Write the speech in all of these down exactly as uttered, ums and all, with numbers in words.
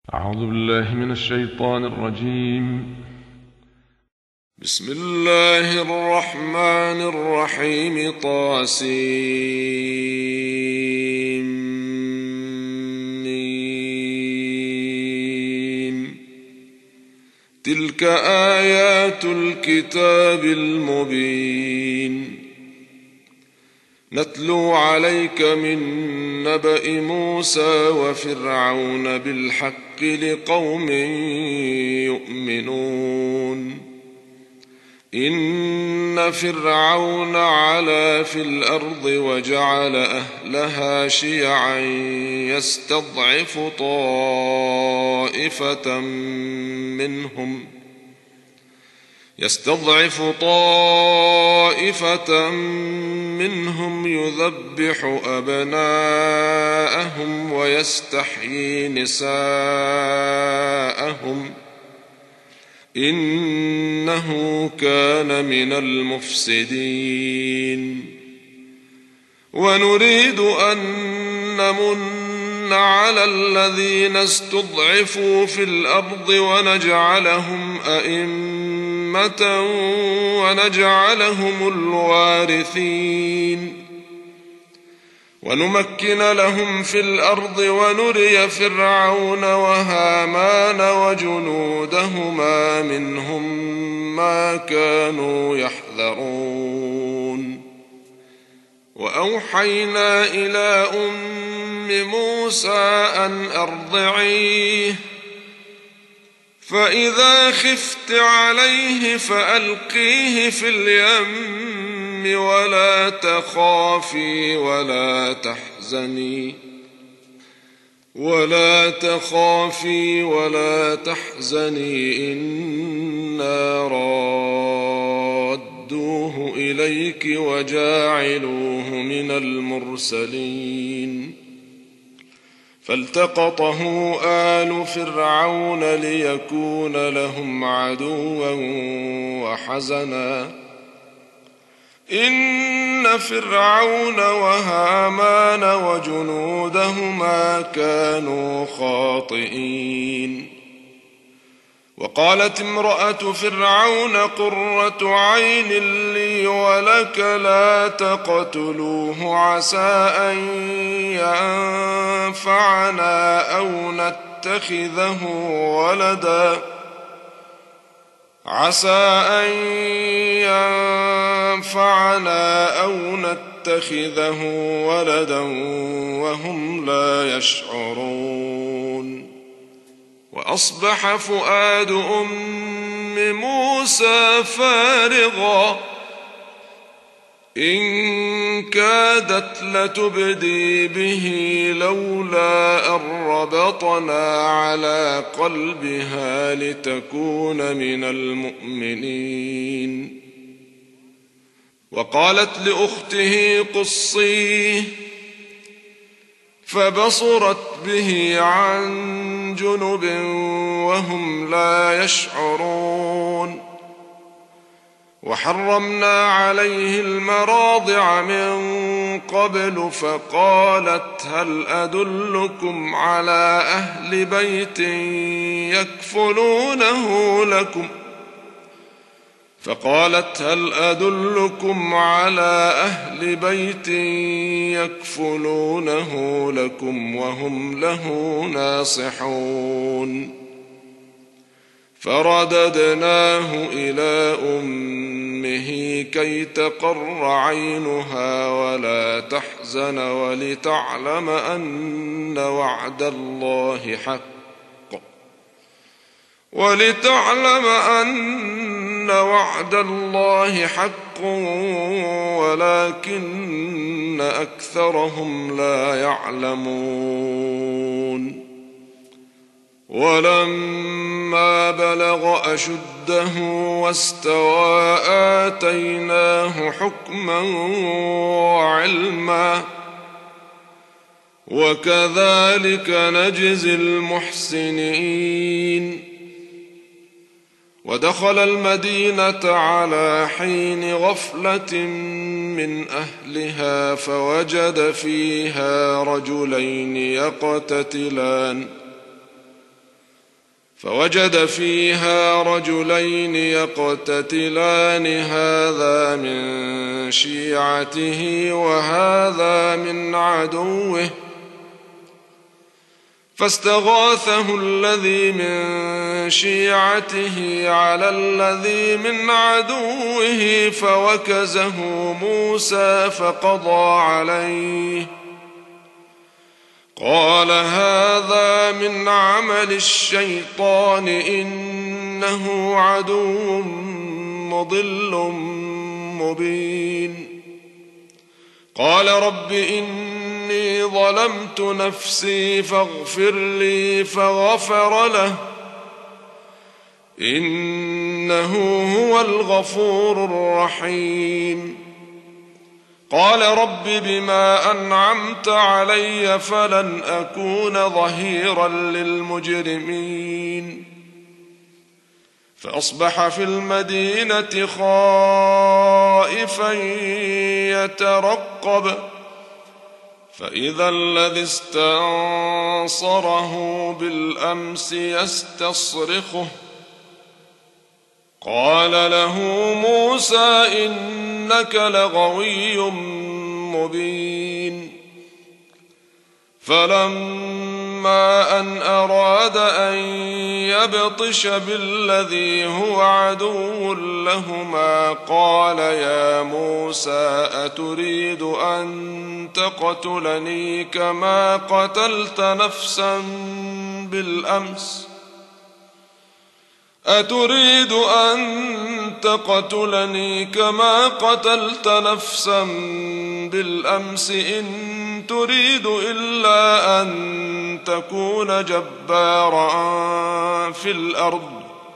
أعوذ بالله من الشيطان الرجيم. بسم الله الرحمن الرحيم. طاسيم. تلك آيات الكتاب المبين نتلو عليك من نبأ موسى وفرعون بالحق لقوم يؤمنون. إن فرعون علا في الأرض وجعل أهلها شيعا يستضعف طائفة منهم يستضعف طائفة منهم يذبح أبناءهم ويستحيي نساءهم إنه كان من المفسدين. ونريد أن نمن على الذين استضعفوا في الأرض ونجعلهم أئمة ونجعلهم الوارثين ونمكن لهم في الأرض ونري فرعون وهامان وجنودهما منهم ما كانوا يحذرون. وأوحينا إلى أم موسى أن أرضعيه فإذا خفت عليه فألقيه في اليم ولا تخافي ولا تحزني ولا تخافي ولا تحزني إنا رادوه إليك وجاعلوه من المرسلين. فالتقطه آل فرعون ليكون لهم عدوا وحزنا إن فرعون وهامان وجنودهما كانوا خاطئين. وقالت امرأة فرعون قرة عين لي ولك لا تقتلوه عسى أن ينفعنا أو نتخذه ولدا عسى أن ينفعنا أو نتخذه ولدا وهم لا يشعرون. وأصبح فؤاد أم موسى فارغا إن كادت لتبدي به لولا أن ربطنا على قلبها لتكون من المؤمنين. وقالت لأخته قصيه فبصرت به عن جنب وهم لا يشعرون. وحرمنا عليه المراضع من قبل فقالت هل أدلكم على أهل بيت يكفلونه لكم فقالت هل أدلكم على أهل بيت يكفلونه لكم وهم له ناصحون. فرددناه إلى أمه كي تقر عينها ولا تحزن ولتعلم أن وعد الله حق ولتعلم أن وعد الله حق ولكن أكثرهم لا يعلمون. ولما بلغ أشده واستوى آتيناه حكما وعلما وكذلك نجزي المحسنين. ودخل المدينة على حين غفلة من أهلها فوجد فيها رجلين يقتتلان فوجد فيها رجلين يقتتلان هذا من شيعته وهذا من عدوه فاستغاثه الذي من شيعته على الذي من عدوه فوكزه موسى فقضى عليه قال هذا من عمل الشيطان إنه عدو مضل مبين قال رب إني ظلمت نفسي فاغفر لي فغفر له إنه هو الغفور الرحيم قال رب بما أنعمت علي فلن أكون ظهيرا للمجرمين فأصبح في المدينة خائفا يترقب فإذا الذي استنصره بالأمس يستصرخه قال له موسى إنك لغوي مبين فلما أن أراد أن يبطش بالذي هو عدو لهما قال يا موسى أتريد أن تقتلني كما قتلت نفسا بالأمس أتريد أن تقتلني كما قتلت نفسا بالأمس إن تريد إلا أن تكون جبارا في الأرض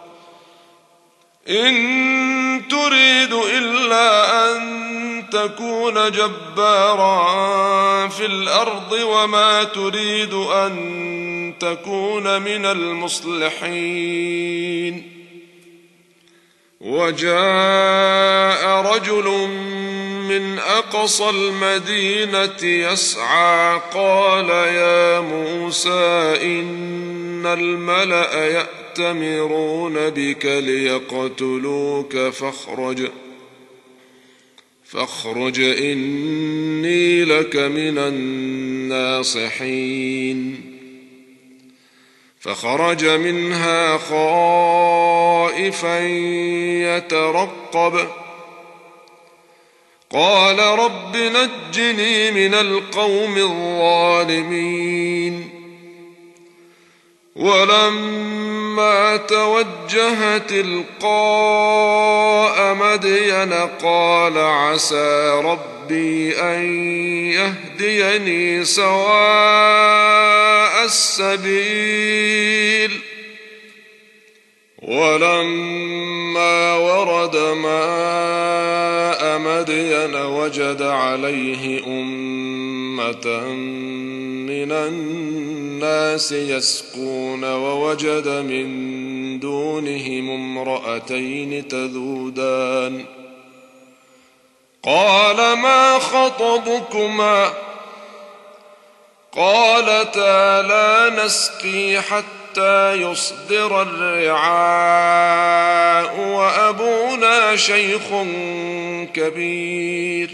إن تريد إلا أن تكون جبارا في الأرض وما تريد أن تكون من المصلحين وجاء رجل من أقصى المدينة يسعى قال يا موسى إن الملأ يأتمرون بك ليقتلوك فاخرج فاخرج إني لك من الناصحين فخرج منها خائفا يترقب قال رب نجني من القوم الظالمين ولما توجه تلقاء مدين قال عسى ربي أن يهديني سواء السبيل ولما ورد ماء مدين وجد عليه أمة من الناس يسقون ووجد من دونهم امرأتين تذودان قال ما خطبكما قالتا لا نسقي حتى يصدر الرعاء وأبونا شيخ كبير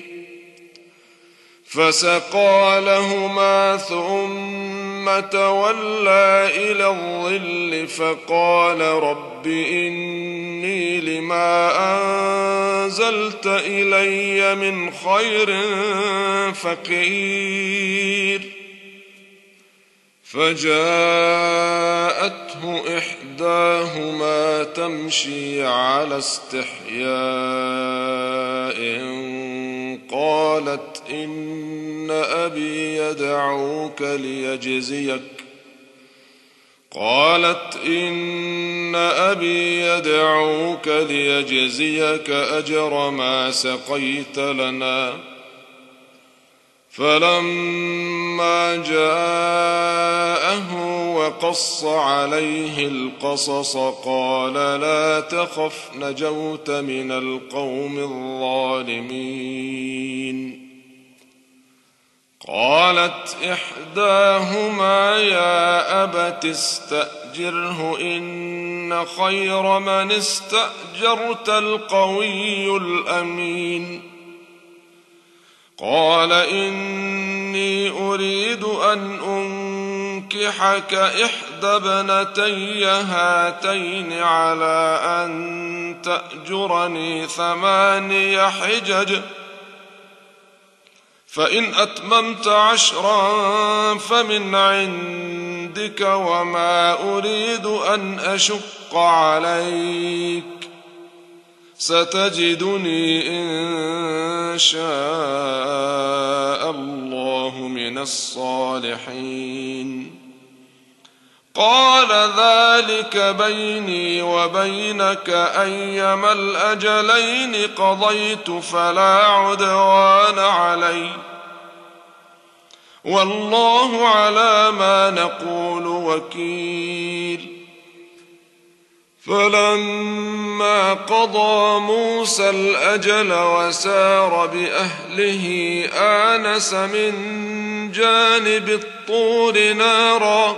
فسقى لهما ثم تولى إلى الظل فقال رب إني لما أنزلت إلي من خير فقير فجاءته إحداهما تمشي على استحياء قالت إن أبي يدعوك ليجزيك قالت إن أبي يدعوك ليجزيك أجر ما سقيت لنا فلما جاءه وقص عليه القصص قال لا تخف نجوت من القوم الظالمين قالت إحداهما يا أبت استأجره إن خير من استأجرت القوي الأمين قال إني أريد أن أنكحك إحدى ابنتي هاتين على أن تأجرني ثماني حجج فإن أتممت عشرا فمن عندك وما أريد أن أشق عليك ستجدني إن شاء الله من الصالحين قال ذلك بيني وبينك أيما الأجلين قضيت فلا عدوان علي والله على ما نقول وكيل فلما قضى موسى الأجل وسار بأهله آنس من جانب الطور نارا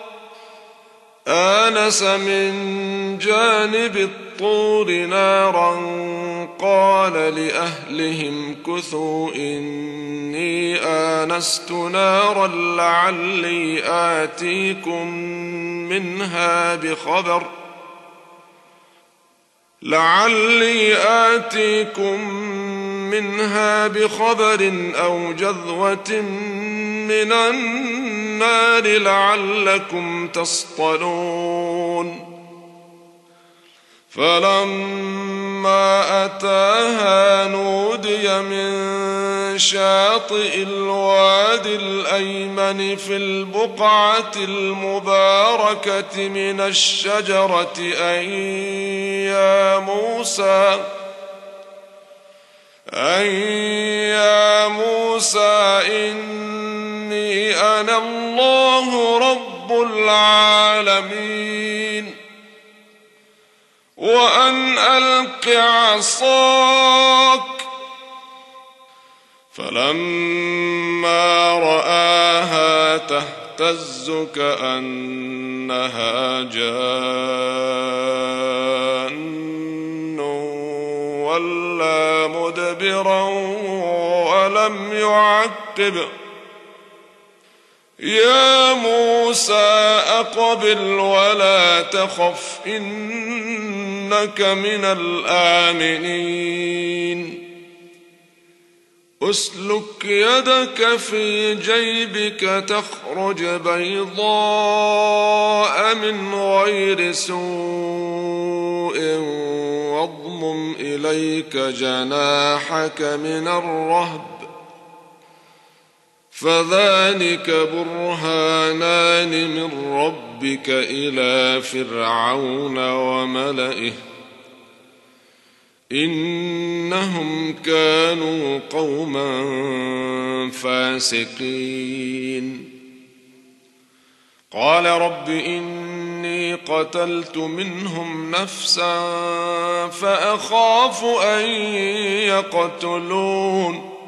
آنس من جانب الطور نارا قال لأهلهم كثوا إني آنست نارا لعلي آتيكم منها بخبر لعلي آتيكم منها بخبر أو جذوة من النار لعلكم تصطلون فلما أتاها نودي من شاطئ الوادي الأيمن في البقعة المباركة من الشجرة أن يا موسى أن يا موسى إني أنا الله رب العالمين وأن ألق عصاك فلما رآها تهتز كأنها جان ولا مدبرا ولم يعقب يا موسى أقبل ولا تخف إنك من الآمنين أسلك يدك في جيبك تخرج بيضاء من غير سوء واضمم إليك جناحك من الرهب فذلك برهانان من ربك إلى فرعون وملئه إنهم كانوا قوما فاسقين قال رب إني قتلت منهم نفسا فأخاف أن يقتلون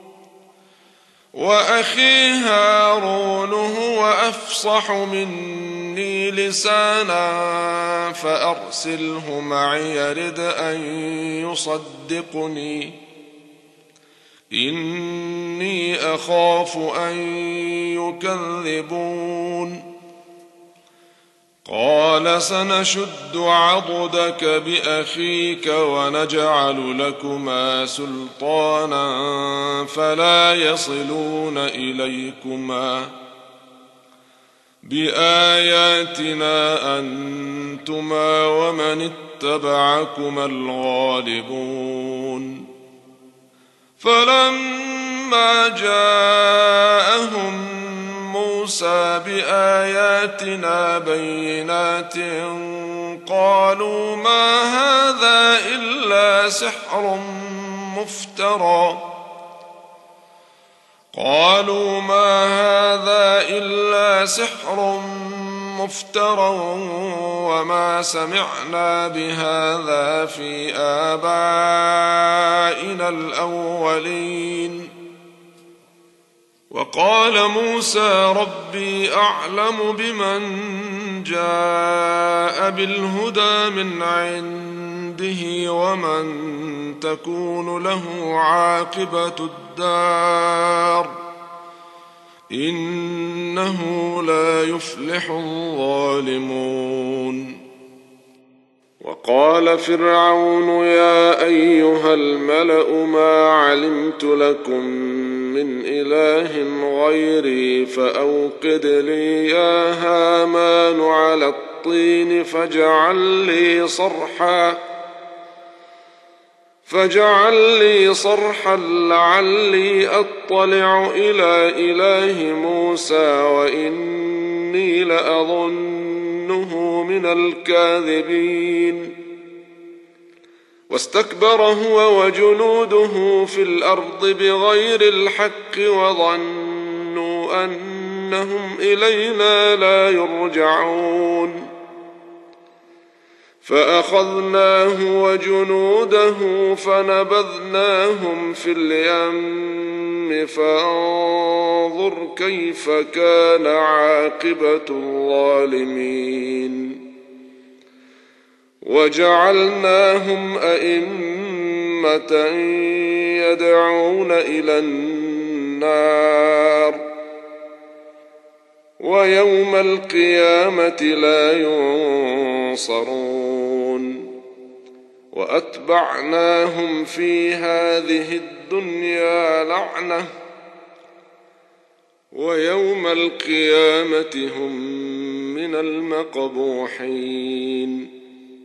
وأخي هارون هو أفصح مني لسانا فأرسله معي يرد أن يصدقني إني أخاف أن يكذبون قال سنشد عضدك بأخيك ونجعل لكما سلطانا فلا يصلون إليكما بآياتنا أنتما ومن اتبعكما الغالبون فلما جاءهم موسى بآياتنا بينات قالوا ما هذا إلا سحر مفترى قالوا ما هذا إلا سحر مفترى وما سمعنا بهذا في آبائنا الأولين وقال موسى ربي أعلم بمن جاء بالهدى من عنده ومن تكون له عاقبة الدار إنه لا يفلح الظالمون. وقال فرعون يا أيها الملأ ما علمت لكم من إله غيري فأوقد لي يا هامان على الطين فاجعل لي صرحا فاجعل لي صرحا لعلي أطلع إلى إله موسى وإني لأظنه من الكاذبين. واستكبر هو وجنوده في الأرض بغير الحق وظنوا أنهم إلينا لا يرجعون فأخذناه وجنوده فنبذناهم في اليم فانظر كيف كان عاقبة الظالمين. وجعلناهم أئمة يدعون إلى النار ويوم القيامة لا ينصرون. وأتبعناهم في هذه الدنيا لعنة ويوم القيامة هم من المقبوحين.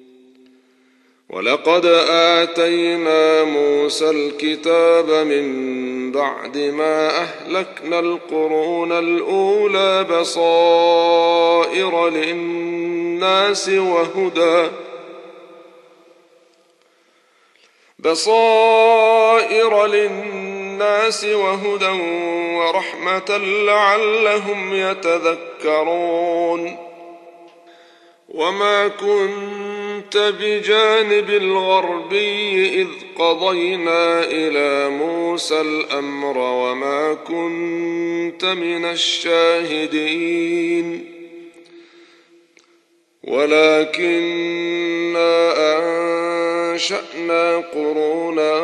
ولقد آتينا موسى الكتاب من بعد ما أهلكنا القرون الأولى بصائر للناس وهدى بصائر للناس وهدى ورحمة لعلهم يتذكرون. وما كنت بجانب الغربي إذ قضينا إلى موسى الأمر وما كنت من الشاهدين ولكننا أنشأنا قرونا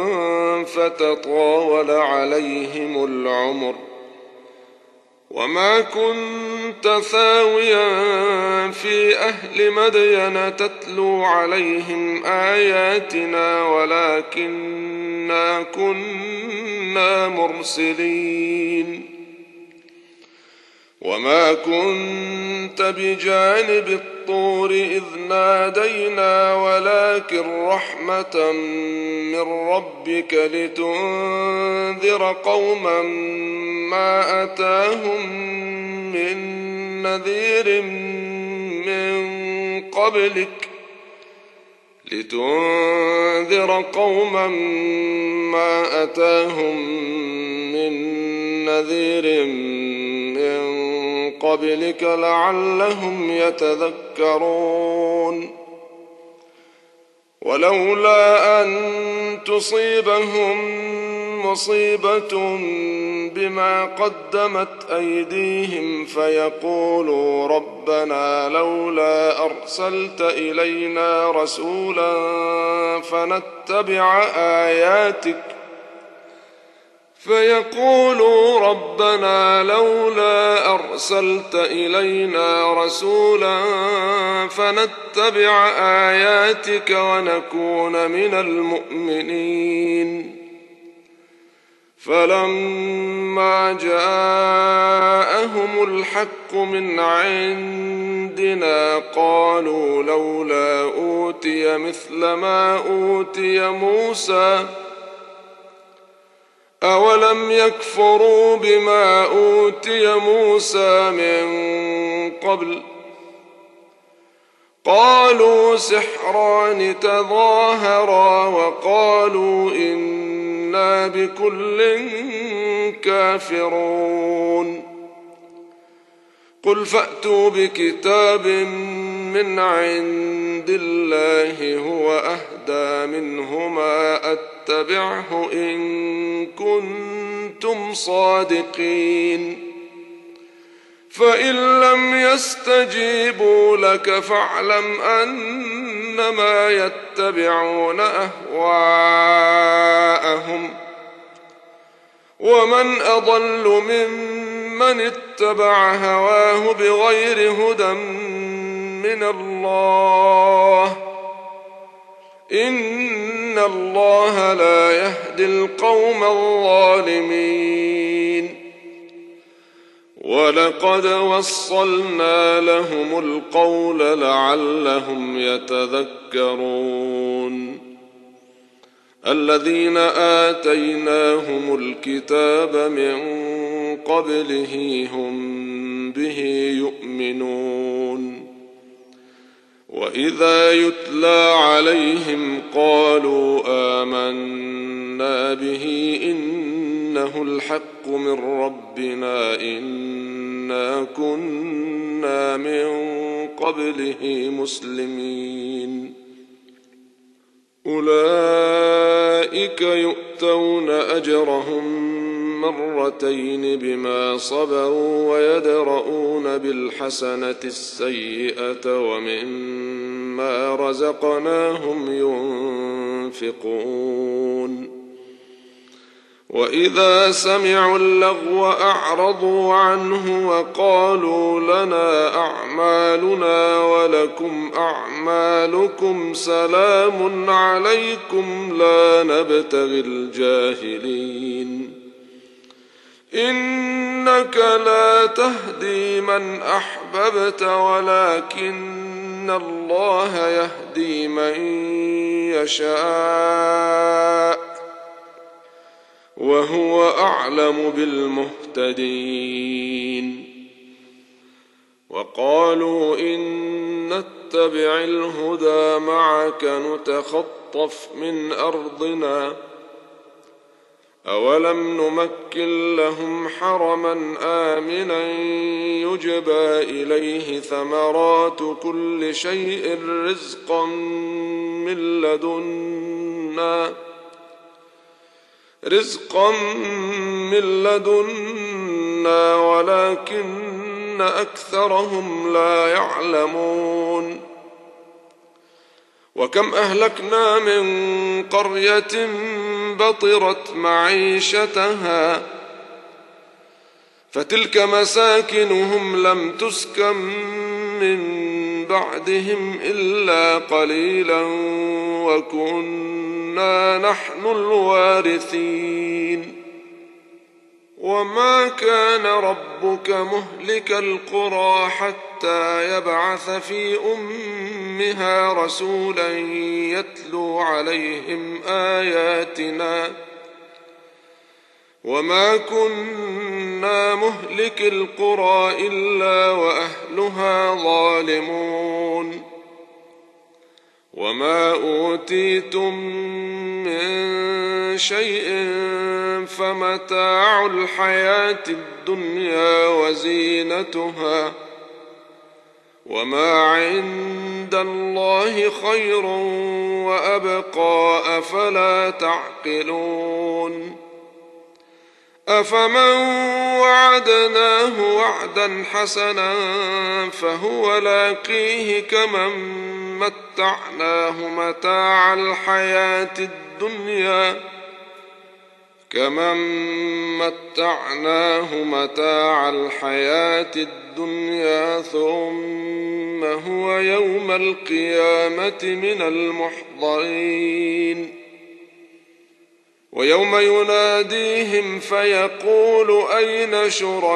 فتطاول عليهم العمر وما كنت ثاويا في أهل مدين تتلو عليهم آياتنا ولكننا كنا مرسلين. وما كنت بجانب الطور إذ نادينا ولكن رحمة من ربك لتنذر قوما ما أتاهم من نذير من قبلك لتنذر قوما ما أتاهم من نذير من قبلك لعلهم يتذكرون. ولولا أن تصيبهم مصيبة بما قدمت أيديهم فيقولوا ربنا لولا أرسلت إلينا رسولا فنتبع آياتك فيقولوا ربنا لولا أرسلت إلينا رسولا فنتبع آياتك ونكون من المؤمنين. فلما جاءهم الحق من عندنا قالوا لولا أوتي مثل ما أوتي موسى أولم يكفروا بما أوتي موسى من قبل قالوا سحران تظاهرا وقالوا إنا بكل كافرون. قل فأتوا بكتاب من عند الله هو أهدى منهما فاتبعه إن كنتم صادقين. فإن لم يستجيبوا لك فاعلم أنما يتبعون أهواءهم، ومن أضل ممن اتبع هواه بغير هدى من الله، إن الله لا يهدي القوم الظالمين. ولقد وصلنا لهم القول لعلهم يتذكرون. الذين آتيناهم الكتاب من قبله هم به يؤمنون. وإذا يتلى عليهم قالوا آمنا به إنه الحق من ربنا إنا كنا من قبله مسلمين. أولئك يؤتون أجرهم مرتين بما صبروا ويدرؤون بالحسنة السيئة ومما رزقناهم ينفقون. وإذا سمعوا اللغو أعرضوا عنه وقالوا لنا أعمالنا ولكم أعمالكم سلام عليكم لا نبتغي الجاهلين. إنك لا تهدي من أحببت ولكن الله يهدي من يشاء وهو أعلم بالمهتدين. وقالوا إن نتبع الهدى معك نتخطف من أرضنا أولم نمكن لهم حرما آمنا يجبى إليه ثمرات كل شيء رزقا من لدنا رزقا من لدنا ولكن أكثرهم لا يعلمون. وكم أهلكنا من قرية بطرت معيشتها فتلك مساكنهم لم تسكن من بعدهم إلا قليلا وكنا نحن الوارثين. وما كان ربك مهلك القرى حتى يبعث في أمها رسولا يتلو عليهم آياتنا وما كنا مهلك القرى إلا وأهلها ظالمون. وما أوتيتم من شيء فمتاع الحياة الدنيا وزينتها وما عند الله خير وأبقى أفلا تعقلون. أفمن وعدناه وعدا حسنا فهو لاقيه كمن متعناه متاع الحياة الدنيا كمن متعناه متاع الحياة الدنيا ثم هو يوم القيامة من المحضرين. ويوم يناديهم فيقول أين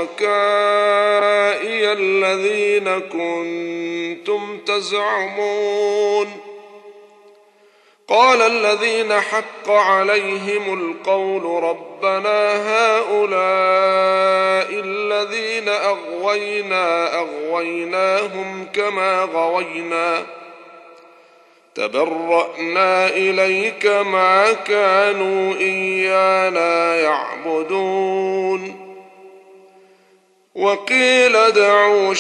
شركائي الذين كنتم تزعمون قال الذين حق عليهم القول ربنا هؤلاء الذين أغوينا أغويناهم كما غوينا تبرأنا إليك ما كانوا إيانا يعبدون وقيل ادعوا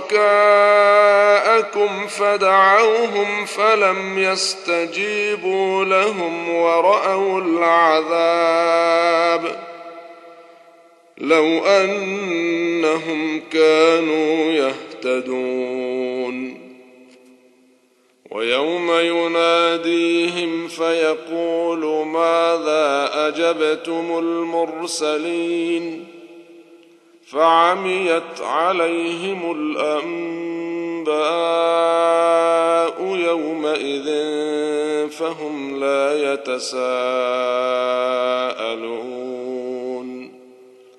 شركاءكم فدعوهم فلم يستجيبوا لهم ورأوا العذاب لو أنهم كانوا يهتدون. ويوم يناديهم فيقول ماذا أجبتم المرسلين فعميت عليهم الأنباء يومئذ فهم لا يتساءلون.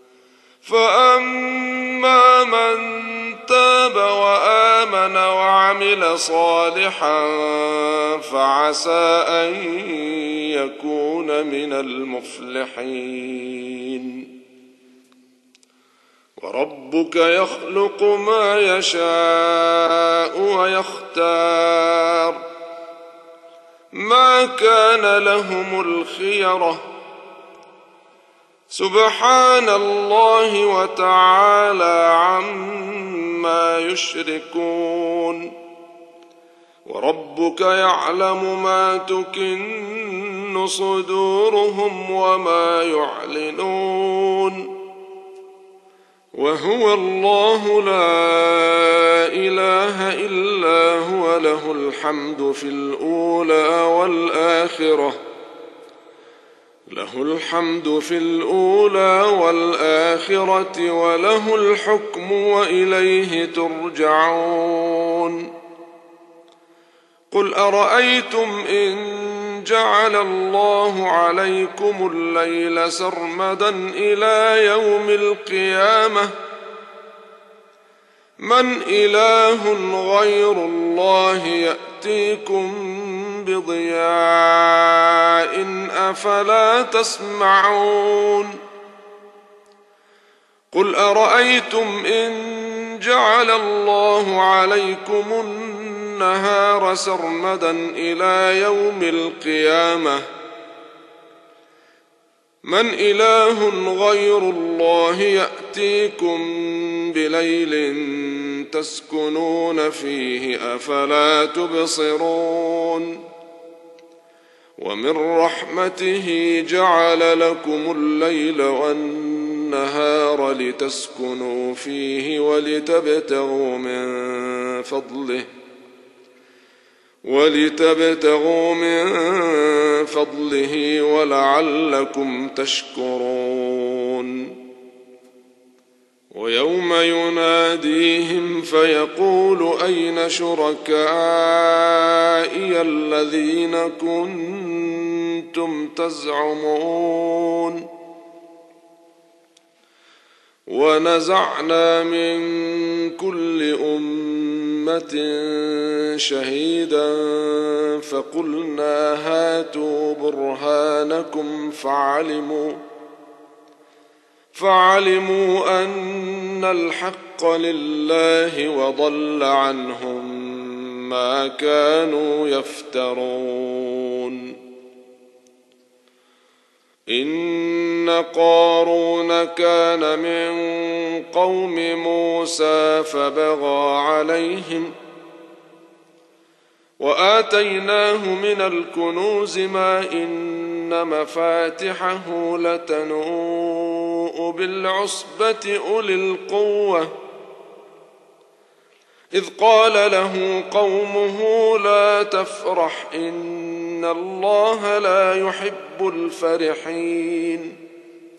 فأما من تاب وآمن وعمل صالحا فعسى أن يكون من المفلحين. وربك يخلق ما يشاء ويختار ما كان لهم الخيرة سبحان الله وتعالى عما يشركون. وربك يعلم ما تكن صدورهم وما يعلنون وهو الله لا إله إلا هو له الحمد في الأولى والآخرة له الحمد في الأولى والآخرة وله الحكم وإليه ترجعون. قل أرأيتم إن جعل الله عليكم الليل سرمدا إلى يوم القيامة من إله غير الله يأتيكم بضياء أفلا تسمعون. قل أرأيتم إن جعل الله عليكم النهار سرمدا إلى يوم القيامة من إله غير الله يأتيكم بليل تسكنون فيه أفلا تبصرون. ومن رحمته جعل لكم الليل والنهار لتسكنوا فيه ولتبتغوا من فضله ولتبتغوا من فضله ولعلكم تشكرون. ويوم يناديهم فيقول أين شركائي الذين كنتم تزعمون ونزعنا من كل أمة شهيدا فقلنا هاتوا برهانكم فعلموا فعلموا أن الحق لله وضل عنهم ما كانوا يفترون. إن قارون كان من قوم موسى فبغى عليهم وآتيناه من الكنوز ما إن مفاتحه لتنوء بالعصبة أولي القوة إذ قال له قومه لا تفرح إن الله لا يحب الفرحين.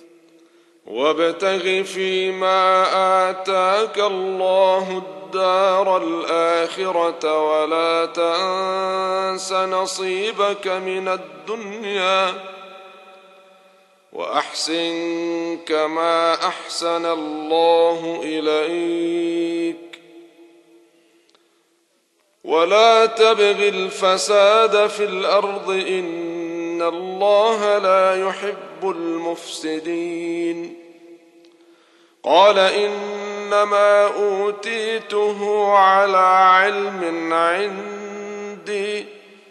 وابتغ فيما آتاك الله الدار الآخرة ولا تنس نصيبك من الدنيا وأحسن كما أحسن الله إليك ولا تبغ الفساد في الأرض إن الله لا يحب المفسدين. قال إنما أوتيته على علم عندي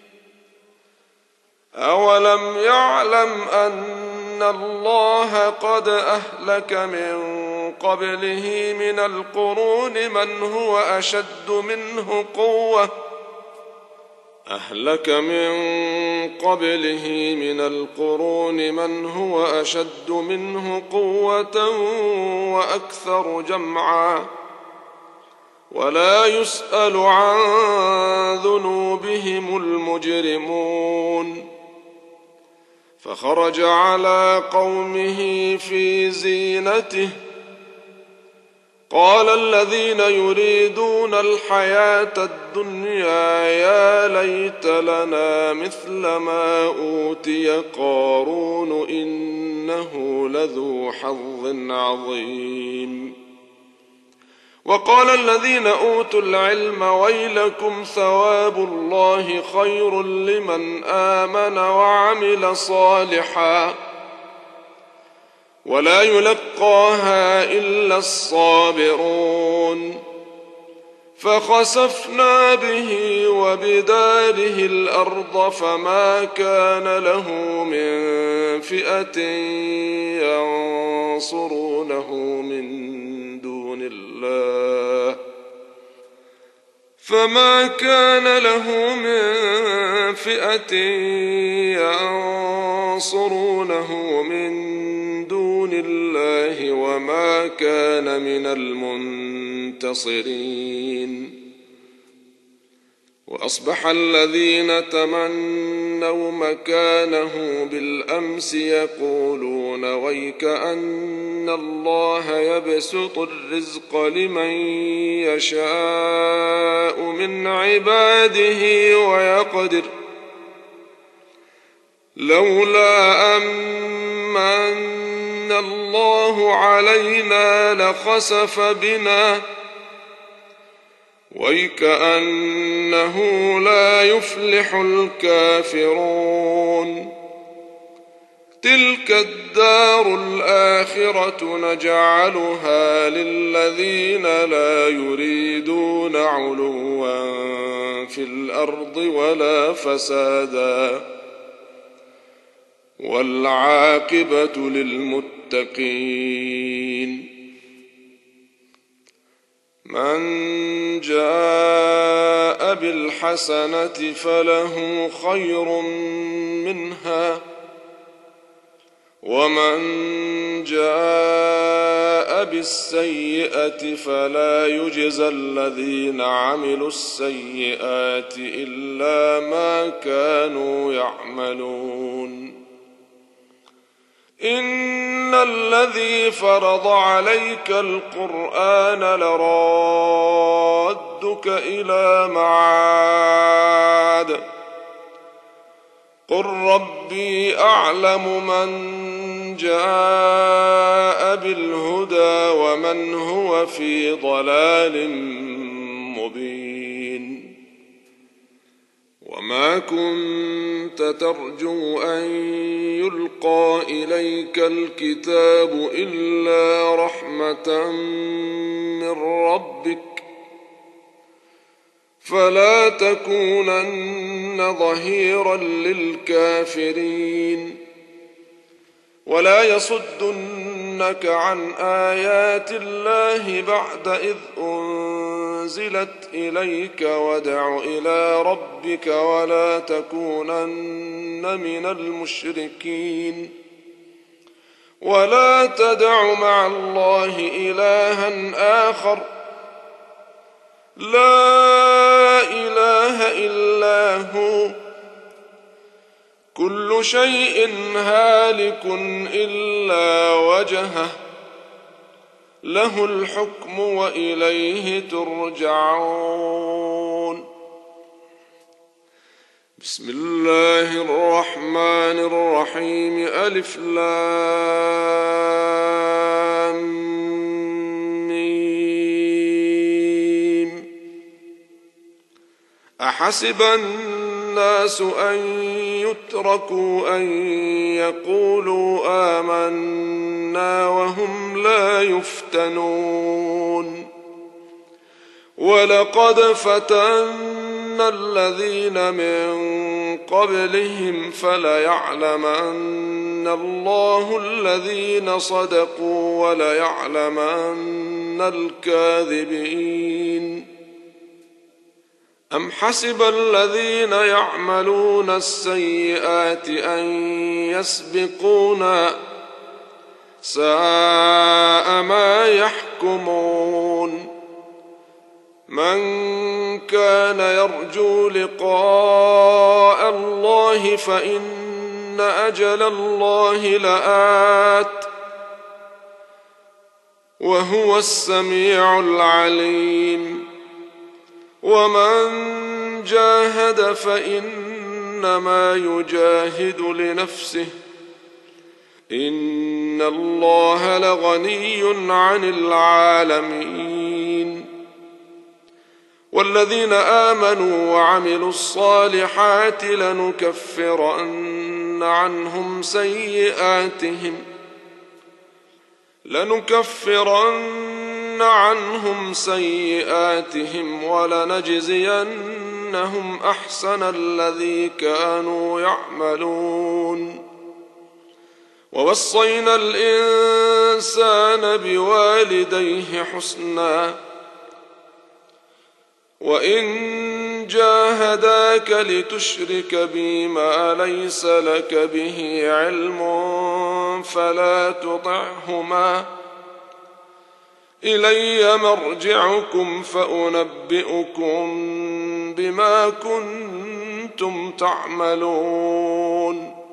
أولم يعلم أن الله قد أهلك من قبله من القرون من هو أشد منه قوة أهلك من قبله من القرون من هو أشد منه قوة وأكثر جمعا ولا يسأل عن ذنوبهم المجرمون فخرج على قومه في زينته قال الذين يريدون الحياة الدنيا يا ليت لنا مثل ما أوتي قارون إنه لذو حظ عظيم وقال الذين أوتوا العلم ويلكم ثواب الله خير لمن آمن وعمل صالحا ولا يلقاها إلا الصابرون فخسفنا به وبداره الأرض فما كان له من فئة ينصرونه من دون الله فما كان له من فئة ينصرونه من دون الله وما كان من المنتصرين وأصبح الذين تمنوا مكانه بالأمس يقولون ويك أن الله يبسط الرزق لمن يشاء من عباده ويقدر لولا أمن الله علينا لخسف بنا ويكأنه لا يفلح الكافرون تلك الدار الآخرة نجعلها للذين لا يريدون علوا في الأرض ولا فسادا والعاقبة للمتقين من جاء بالحسنة فله خير منها ومن جاء بالسيئة فلا يجزى الذين عملوا السيئات إلا ما كانوا يعملون إن الذي فرض عليك القرآن لرادك إلى معاد قل ربي أعلم من جاء بالهدى ومن هو في ضلال مبين وما كنت ترجو أن يلقى إليك الكتاب إلا رحمة من ربك فلا تكونن ظهيرا للكافرين ولا يصدنك عن آيات الله بعد إذ أنزلت إليك وادع إلى ربك ولا تكونن من المشركين ولا تدع مع الله إلها آخر لا إله إلا هو كل شيء هالك إلا وجهه له الحكم وإليه ترجعون بسم الله الرحمن الرحيم ألف لام ميم أحسب الناس أن يتركوا أن يقولوا آمنا وهم لا يفتنون ولقد فتنا الذين من قبلهم فليعلمن الله الذين صدقوا وليعلمن الكاذبين. أم حسب الذين يعملون السيئات أن يسبقونا ساء ما يحكمون. من كان يرجو لقاء الله فإن أجل الله لآت وهو السميع العليم. ومن جاهد فإنما يجاهد لنفسه إن الله لغني عن العالمين. والذين آمنوا وعملوا الصالحات لنكفرن عنهم سيئاتهم لنكفرن عنهم سيئاتهم ولنجزينهم أحسن الذي كانوا يعملون. ووصينا الإنسان بوالديه حسنا وإن جاهداك لتشرك بي ما ليس لك به علم فلا تطعهما إلي مرجعكم فأنبئكم بما كنتم تعملون.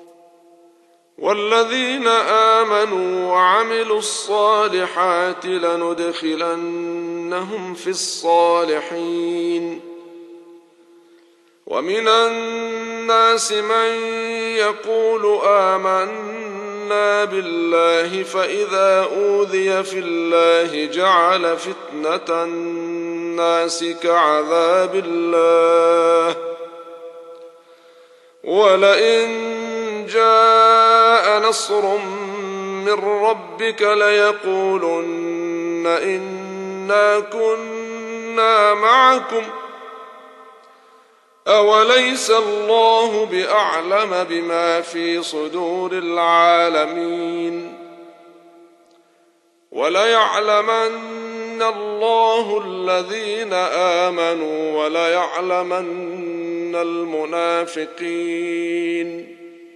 والذين آمنوا وعملوا الصالحات لندخلنهم في الصالحين. ومن الناس من يقول آمنا بالله فإذا أوذي في الله جعل فتنة الناس كعذاب الله ولئن جاء نصر من ربك ليقولن إنا كنا معكم أوليس الله بأعلم بما في صدور العالمين. وليعلمن الله الذين آمنوا وليعلمن المنافقين.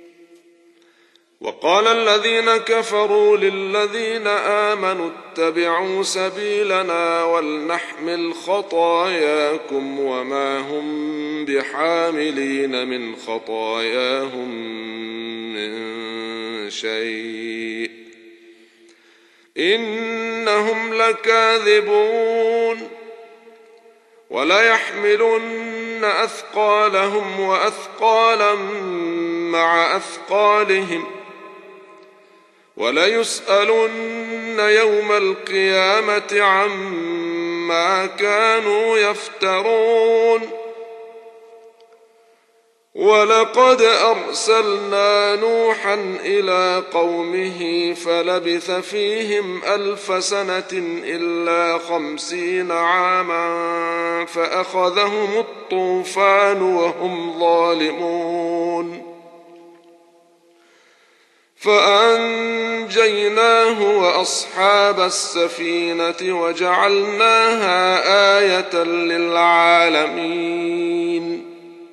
وقال الذين كفروا للذين آمنوا اتبعوا سبيلنا ولنحمل خطاياكم وما هم بحاملين من خطاياهم من شيء إنهم لكاذبون. وليحملن أثقالهم وأثقالا مع أثقالهم وليسألن يوم القيامة عما كانوا يفترون. ولقد أرسلنا نوحا إلى قومه فلبث فيهم ألف سنة إلا خمسين عاما فأخذهم الطوفان وهم ظالمون فأنجيناه وأصحاب السفينة وجعلناها آية للعالمين.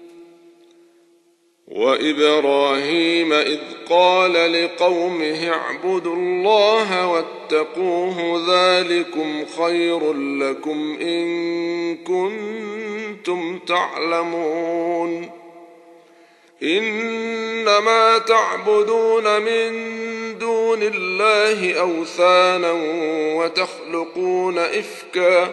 وإبراهيم إذ قال لقومه اعبدوا الله واتقوه ذلكم خير لكم إن كنتم تعلمون. إنما تعبدون من دون الله أوثانا وتخلقون إفكا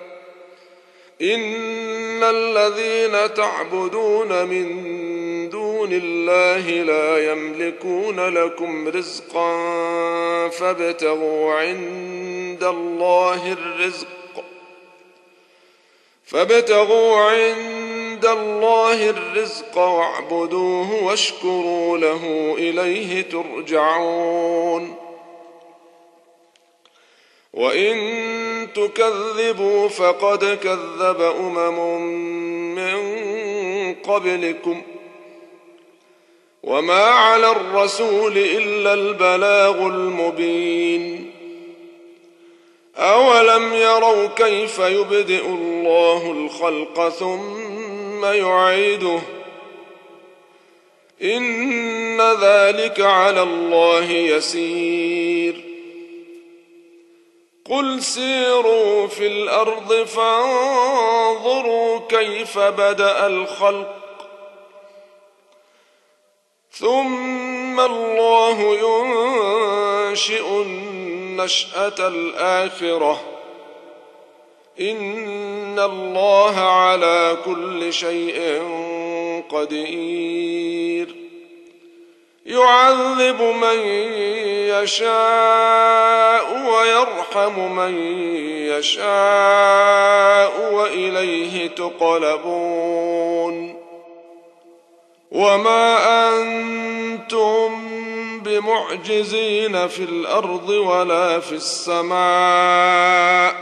إن الذين تعبدون من دون الله لا يملكون لكم رزقا فابتغوا عند الله الرزق فابتغوا عند الله الرزق واعبدوه واشكروا له إليه ترجعون. وإن تكذبوا فقد كذب أمم من قبلكم وما على الرسول إلا البلاغ المبين أولم يروا كيف يبدئ الله الخلق ثم يعيده إن ذلك على الله يسير قل سيروا في الأرض فانظروا كيف بدأ الخلق ثم الله ينشئ النشأة الآخرة إن الله على كل شيء قدير يعذب من يشاء ويرحم من يشاء وإليه تقلبون وما أنتم بمعجزين في الأرض ولا في السماء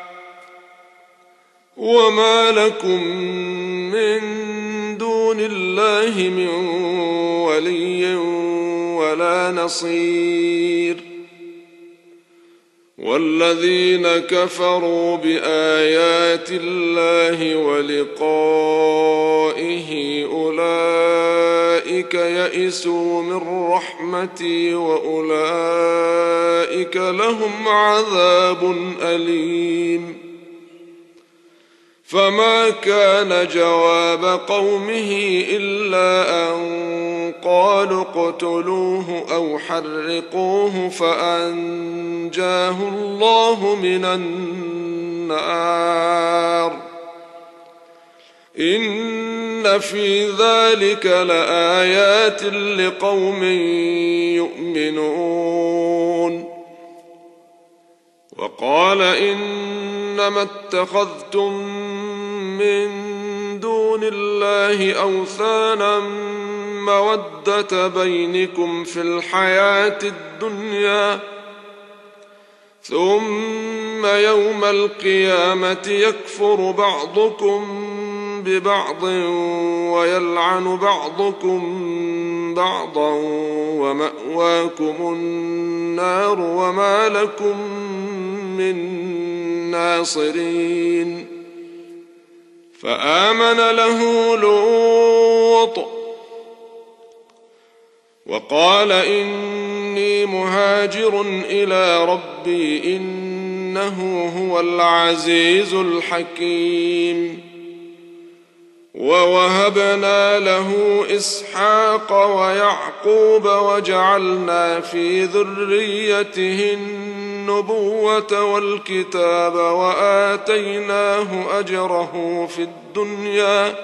وما لكم من دون الله من ولي ولا نصير والذين كفروا بآيات الله ولقائه أولئك يئسوا من رحمتي وأولئك لهم عذاب أليم فما كان جواب قومه إلا أن قالوا اقتلوه أو حرقوه فأنجاه الله من النار إن في ذلك لآيات لقوم يؤمنون وقال إنما اتخذتم من دون الله أوثانا مودة بينكم في الحياة الدنيا ثم يوم القيامة يكفر بعضكم ببعض ويلعن بعضكم بعضا ومأواكم النار وما لكم من ناصرين فآمن له لوط وقال إني مهاجر إلى ربي إنه هو العزيز الحكيم ووهبنا له إسحاق ويعقوب وجعلنا في ذريته النبوة والكتاب وآتيناه أجره في الدنيا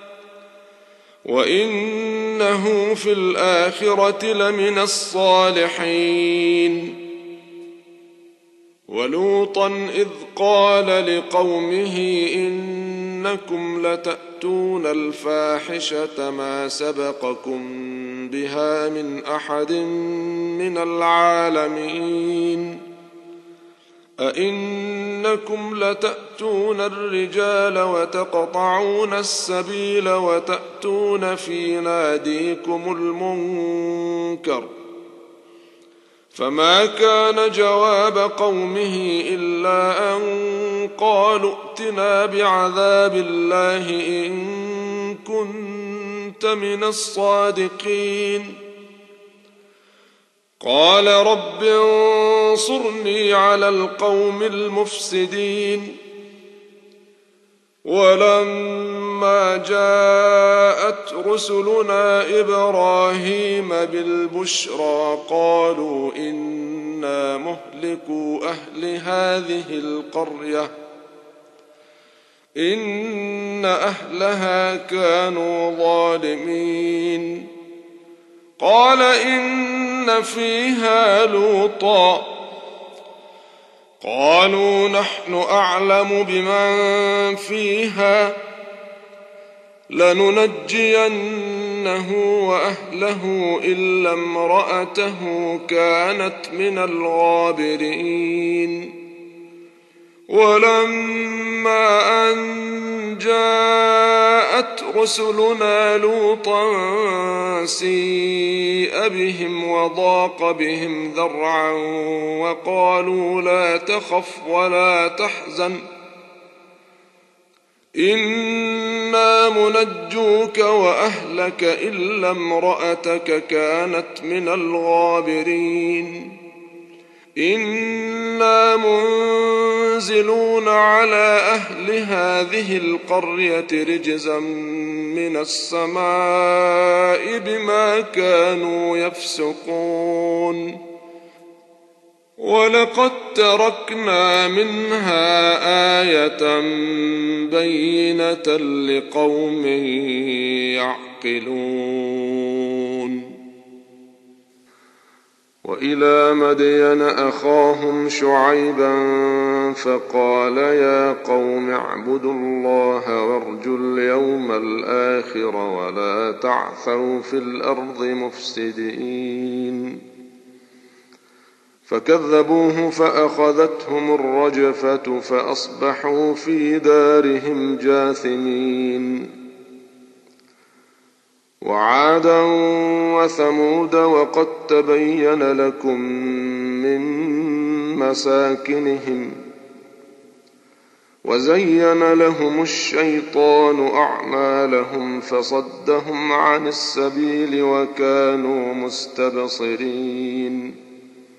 وإنه في الآخرة لمن الصالحين ولوطا إذ قال لقومه إنكم لتأتون الفاحشة ما سبقكم بها من أحد من العالمين أئنكم لتأتون الرجال وتقطعون السبيل وتأتون في ناديكم المنكر فما كان جواب قومه إلا أن قالوا ائتنا بعذاب الله إن كنت من الصادقين قال رب انصرني على القوم المفسدين ولما جاءت رسلنا إبراهيم بالبشرى قالوا إنا مهلكو أهل هذه القرية إن أهلها كانوا ظالمين قال إن فيها لوطا قالوا نحن أعلم بمن فيها لننجينه وأهله إلا امرأته كانت من الغابرين ولما أن جاء جاءت رسلنا لوطا سيء بهم وضاق بهم ذرعا وقالوا لا تخف ولا تحزن إنا منجوك وأهلك إلا امرأتك كانت من الغابرين إنا منزلون على أهل هذه القرية رجزا من السماء بما كانوا يفسقون ولقد تركنا منها آية بينة لقوم يعقلون وإلى مدين أخاهم شعيبا فقال يا قوم اعبدوا الله وارجوا اليوم الآخر ولا تعثوا في الأرض مفسدين فكذبوه فأخذتهم الرجفة فأصبحوا في دارهم جاثمين وعادا وثمود وقد تبين لكم من مساكنهم وزين لهم الشيطان أعمالهم فصدهم عن السبيل وكانوا مستبصرين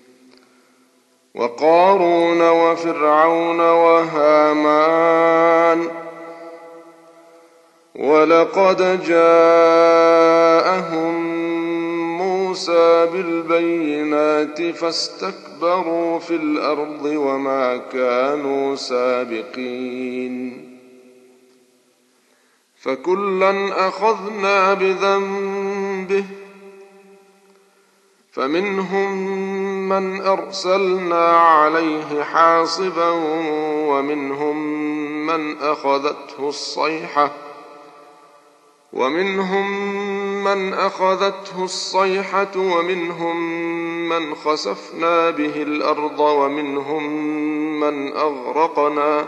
وقارون وفرعون وهامان ولقد جاءهم موسى بالبينات فاستكبروا في الأرض وما كانوا سابقين فكلا أخذنا بذنبه فمنهم من أرسلنا عليه حاصبا ومنهم من أخذته الصيحة ومنهم من أخذته الصيحة ومنهم من خسفنا به الأرض ومنهم من أغرقنا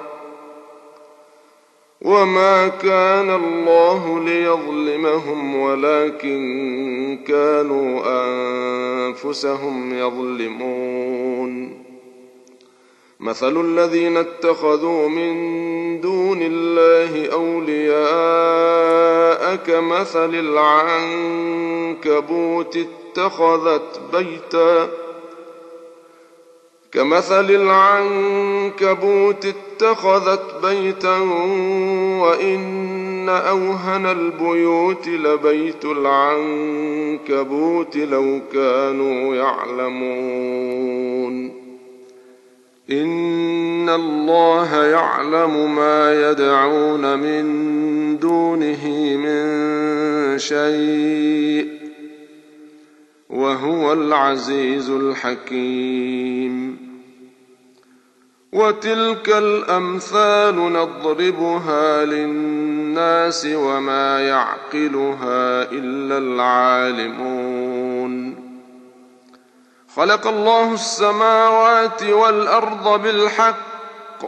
وما كان الله ليظلمهم ولكن كانوا أنفسهم يظلمون مثل الذين اتخذوا من دون الله أولياء كمثل العنكبوت اتخذت بيتا كمثل العنكبوت اتخذت بيتا وإن أوهن البيوت لبيت العنكبوت لو كانوا يعلمون إن الله يعلم ما يدعون من دونه من شيء وهو العزيز الحكيم وتلك الأمثال نضربها للناس وما يعقلها إلا العالمون خلق الله السماوات والأرض بالحق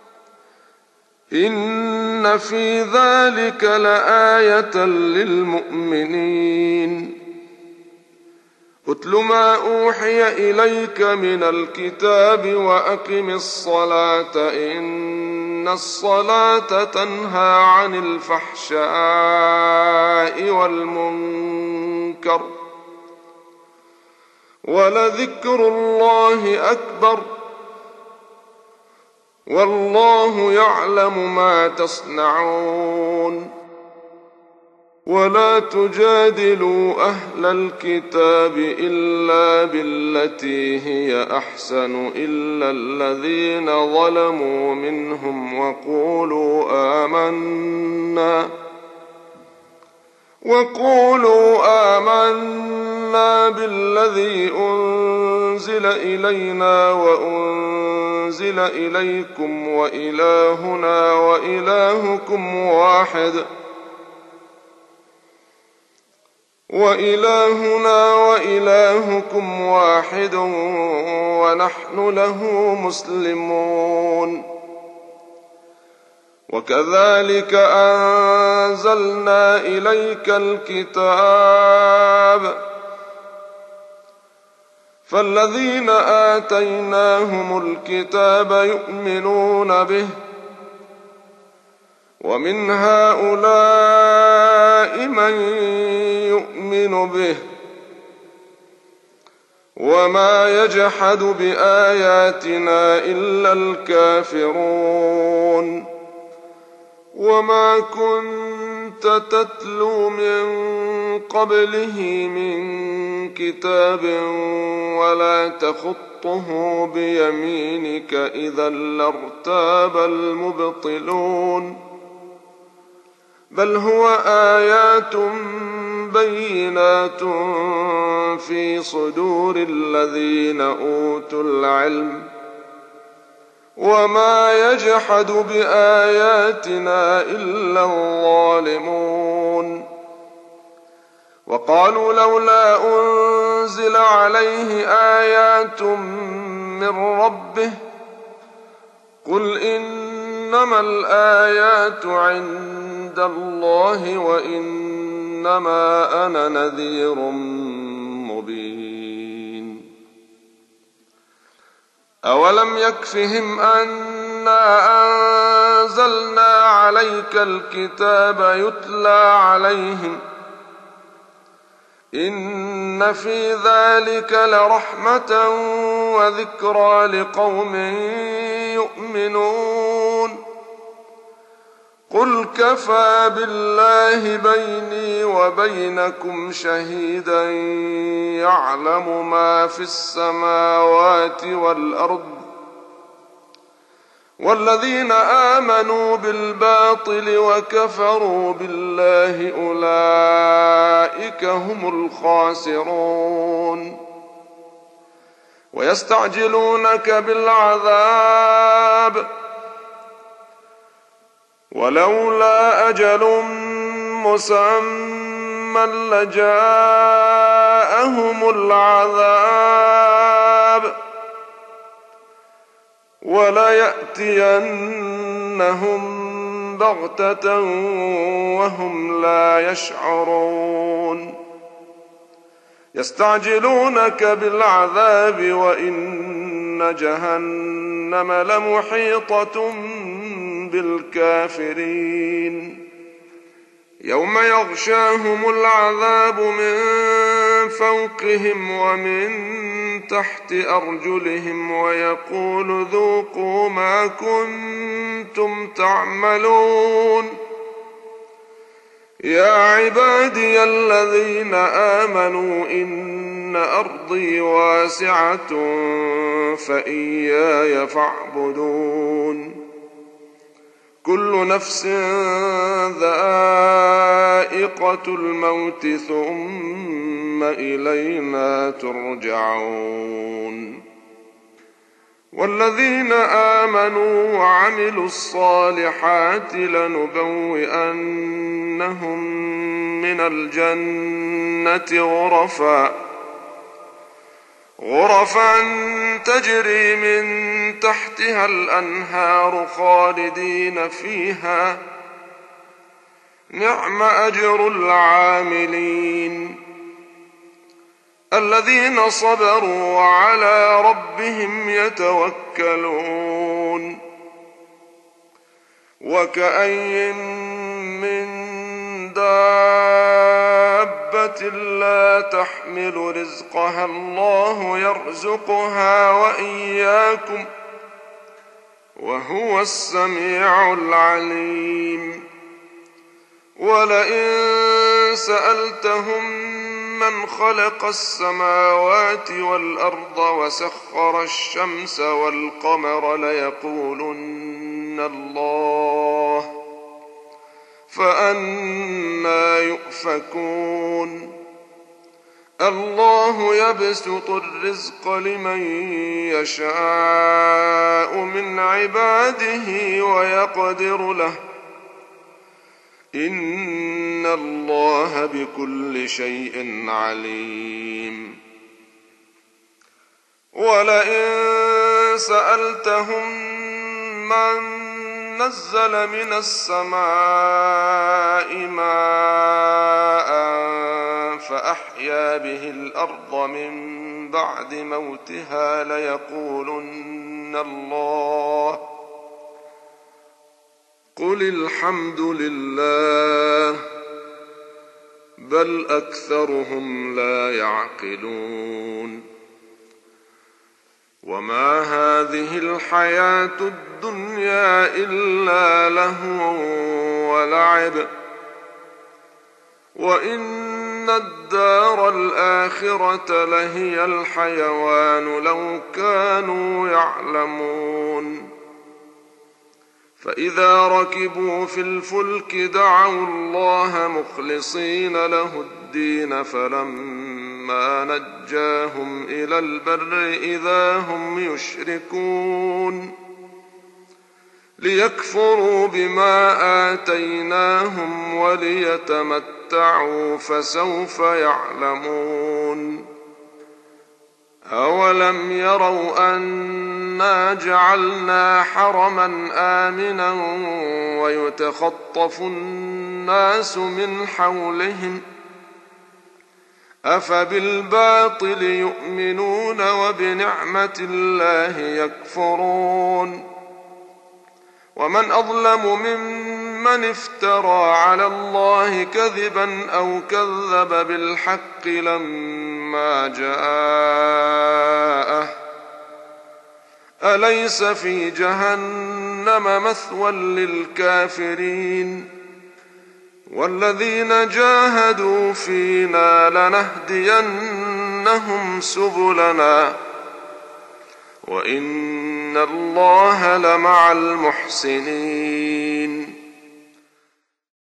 إن في ذلك لآية للمؤمنين اتل ما أوحي إليك من الكتاب وأقم الصلاة إن الصلاة تنهى عن الفحشاء والمنكر ولذكر الله أكبر والله يعلم ما تصنعون ولا تجادلوا أهل الكتاب إلا بالتي هي أحسن إلا الذين ظلموا منهم وقولوا آمنا وقولوا آمنا بالذي أنزل إلينا وأنزل إليكم وإلهنا وإلهكم واحد وإلهنا وإلهكم واحد ونحن له مسلمون وكذلك أنزلنا إليك الكتاب فالذين آتيناهم الكتاب يؤمنون به ومن هؤلاء من يؤمن به وما يجحد بآياتنا إلا الكافرون وما كنت تتلو من قبله من كتاب ولا تخطه بيمينك إذا لارتاب المبطلون بل هو آيات بينات في صدور الذين أوتوا العلم وما يجحد بآياتنا إلا الظالمون وقالوا لولا أنزل عليه آيات من ربه قل إنما الآيات عند الله وإنما أنا نذير مبين أولم يكفهم أنا أنزلنا عليك الكتاب يتلى عليهم إن في ذلك لرحمة وذكرى لقوم يؤمنون قل كفى بالله بيني وبينكم شهيدا يعلم ما في السماوات والأرض والذين آمنوا بالباطل وكفروا بالله أولئك هم الخاسرون ويستعجلونك بالعذاب ولولا أجل مسمى لجاءهم العذاب وليأتينهم بغتة وهم لا يشعرون يستعجلونك بالعذاب وإن جهنم لمحيطة بالكافرين يوم يغشاهم العذاب من فوقهم ومن تحت أرجلهم ويقول ذوقوا ما كنتم تعملون يا عبادي الذين آمنوا إن أرضي واسعة فإياي فاعبدون كل نفس ذائقة الموت ثم إلينا ترجعون والذين آمنوا وعملوا الصالحات لنبوئنهم من الجنة غرفا غرفا تجري من تحتها الأنهار خالدين فيها نعم أجر العاملين الذين صبروا وعلى ربهم يتوكلون وكأين من دابة لا تحمل رزقها الله يرزقها وإياكم وهو السميع العليم ولئن سألتهم من خلق السماوات والأرض وسخر الشمس والقمر ليقولن الله فأنى يؤفكون الله يبسط الرزق لمن يشاء من عباده ويقدر له إن الله بكل شيء عليم ولئن سألتهم من نزل من السماء ماء فأحيا به الأرض من بعد موتها ليقولن الله قل الحمد لله بل أكثرهم لا يعقلون وما هذه الحياة الدنيا إلا لهو ولعب وإن الدار الآخرة لهي الحيوان لو كانوا يعلمون فإذا ركبوا في الفلك دعوا الله مخلصين له الدين فلما نجاهم إلى البر إذا هم يشركون ليكفروا بما آتيناهم وليتمتعوا فسوف يعلمون أولم يروا أنا جعلنا حرما آمنا ويتخطف الناس من حولهم أفبالباطل يؤمنون وبنعمة الله يكفرون ومن أظلم ممن افترى على الله كذبا أو كذب بالحق لما جاءه أليس في جهنم مثوى للكافرين والذين جاهدوا فينا لنهدينهم سبلنا وإن الله لمع المحسنين